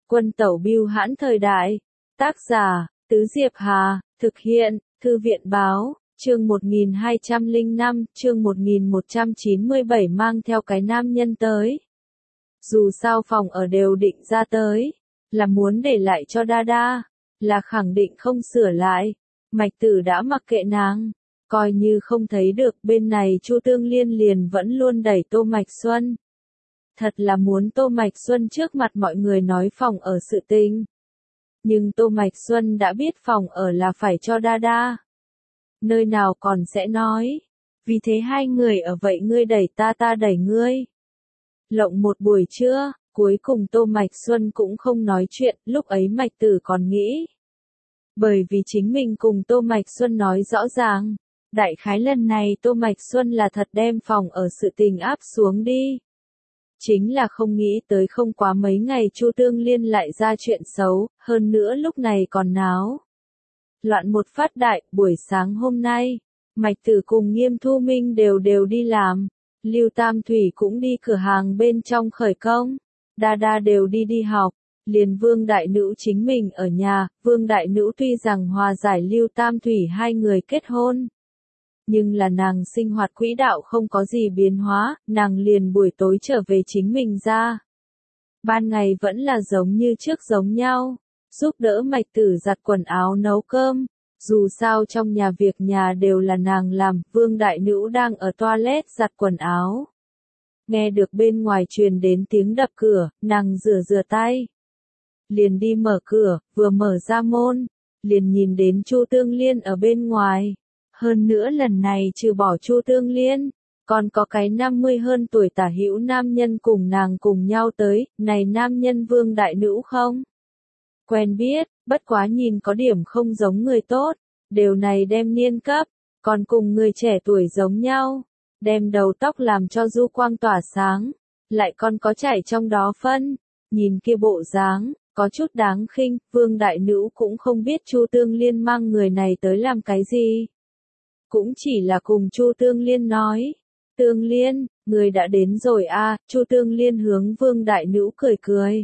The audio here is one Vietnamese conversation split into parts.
Quân tẩu bưu hãn thời đại. Tác giả, Tứ Diệp Hà, thực hiện, Thư viện báo, chương 1205, chương 1197 mang theo cái nam nhân tới. Dù sao phòng ở đều định ra tới, là muốn để lại cho Đa, là khẳng định không sửa lại. Mạch Tử đã mặc kệ nàng, coi như không thấy được, bên này Chu Tương Liên liền vẫn luôn đẩy Tô Mạch Xuân. Thật là muốn Tô Mạch Xuân trước mặt mọi người nói phòng ở sự tình. Nhưng Tô Mạch Xuân đã biết phòng ở là phải cho Đa. Nơi nào còn sẽ nói. Vì thế hai người ở vậy ngươi đẩy ta đẩy ngươi. Lộng một buổi trưa, cuối cùng Tô Mạch Xuân cũng không nói chuyện, lúc ấy Mạch Tử còn nghĩ. Bởi vì chính mình cùng Tô Mạch Xuân nói rõ ràng, đại khái lần này Tô Mạch Xuân là thật đem phòng ở sự tình áp xuống đi. Chính là không nghĩ tới không quá mấy ngày Chu Tương Liên lại ra chuyện xấu, hơn nữa lúc này còn náo. Loạn một phát đại, buổi sáng hôm nay, Mạch Tử cùng Nghiêm Thu Minh đều đi làm, Lưu Tam Thủy cũng đi cửa hàng bên trong khởi công, Đa đều đi học, liền Vương Đại Nữ chính mình ở nhà. Vương Đại Nữ tuy rằng hòa giải Lưu Tam Thủy hai người kết hôn, nhưng là nàng sinh hoạt quỹ đạo không có gì biến hóa, nàng liền buổi tối trở về chính mình ra. Ban ngày vẫn là giống như trước giống nhau, giúp đỡ Mạch Tử giặt quần áo nấu cơm, dù sao trong nhà việc nhà đều là nàng làm. Vương Đại Nữ đang ở toilet giặt quần áo. Nghe được bên ngoài truyền đến tiếng đập cửa, nàng rửa tay. Liền đi mở cửa, vừa mở ra môn, liền nhìn đến Chu Tương Liên ở bên ngoài. Hơn nữa lần này trừ bỏ Chu Tương Liên, còn có cái 50 hơn tuổi tả hữu nam nhân cùng nàng cùng nhau tới. Này nam nhân Vương Đại Nữ không quen biết, bất quá nhìn có điểm không giống người tốt, đều này đem niên cấp, còn cùng người trẻ tuổi giống nhau, đem đầu tóc làm cho du quang tỏa sáng, lại còn có chảy trong đó phân, nhìn kia bộ dáng, có chút đáng khinh. Vương Đại Nữ cũng không biết Chu Tương Liên mang người này tới làm cái gì. Cũng chỉ là cùng Chu Tương Liên nói, Tương Liên, người đã đến rồi a. Chu Tương Liên hướng Vương Đại Nữ cười.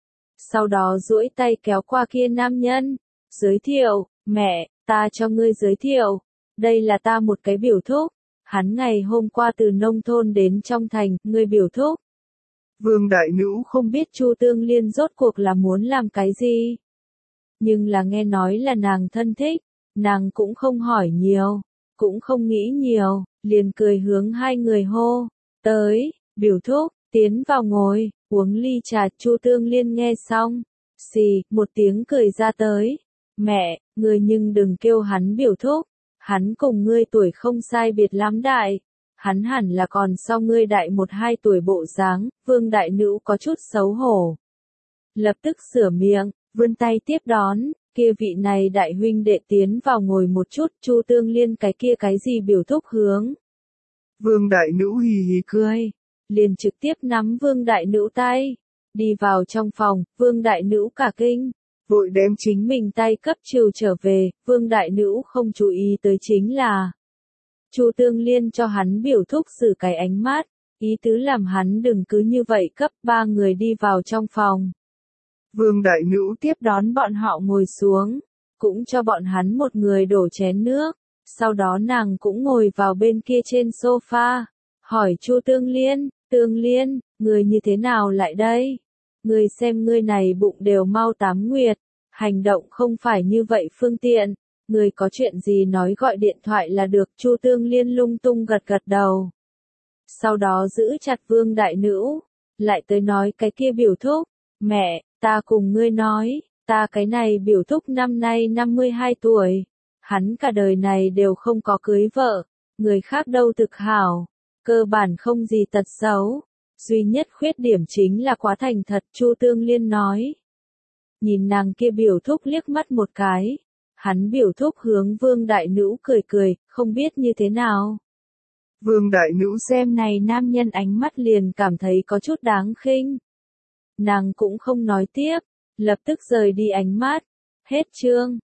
Sau đó duỗi tay kéo qua kia nam nhân, giới thiệu, mẹ, ta cho ngươi giới thiệu, đây là ta một cái biểu thúc, hắn ngày hôm qua từ nông thôn đến trong thành, ngươi biểu thúc. Vương Đại Nữ không biết Chu Tương Liên rốt cuộc là muốn làm cái gì. Nhưng là nghe nói là nàng thân thích, nàng cũng không hỏi nhiều, cũng không nghĩ nhiều, liền cười hướng hai người hô, tới, biểu thúc, tiến vào ngồi, uống ly trà. Chu Tương Liên nghe xong, xì, một tiếng cười ra tới, mẹ, ngươi nhưng đừng kêu hắn biểu thúc, hắn cùng ngươi tuổi không sai biệt lắm đại, hắn hẳn là còn so ngươi đại 1-2 tuổi bộ dáng. Vương Đại Nữ có chút xấu hổ, lập tức sửa miệng, vươn tay tiếp đón, kia vị này đại huynh đệ tiến vào ngồi một chút. Chu Tương Liên cái kia cái gì biểu thúc hướng Vương Đại Nữ hì hì cười, liền trực tiếp nắm Vương Đại Nữ tay, đi vào trong phòng. Vương Đại Nữ cả kinh, vội đem chính mình tay cấp trừ trở về. Vương Đại Nữ không chú ý tới chính là Chu Tương Liên cho hắn biểu thúc xử cái ánh mắt, ý tứ làm hắn đừng cứ như vậy cấp. Ba người đi vào trong phòng. Vương Đại Nữ tiếp đón bọn họ ngồi xuống, cũng cho bọn hắn một người đổ chén nước, sau đó nàng cũng ngồi vào bên kia trên sofa, hỏi Chu Tương Liên, Tương Liên, người như thế nào lại đây? Người xem ngươi này bụng đều mau 8 nguyệt, hành động không phải như vậy phương tiện, người có chuyện gì nói gọi điện thoại là được. Chu Tương Liên lung tung gật đầu. Sau đó giữ chặt Vương Đại Nữ, lại tới nói cái kia biểu thúc, mẹ, ta cùng ngươi nói, ta cái này biểu thúc năm nay 52 tuổi, hắn cả đời này đều không có cưới vợ, người khác đâu thực hảo, cơ bản không gì tật xấu, duy nhất khuyết điểm chính là quá thành thật. Chu Tương Liên nói. Nhìn nàng kia biểu thúc liếc mắt một cái, hắn biểu thúc hướng Vương Đại Nữ cười, không biết như thế nào. Vương Đại Nữ xem này nam nhân ánh mắt liền cảm thấy có chút đáng khinh. Nàng cũng không nói tiếp, lập tức rời đi ánh mắt. Hết chương.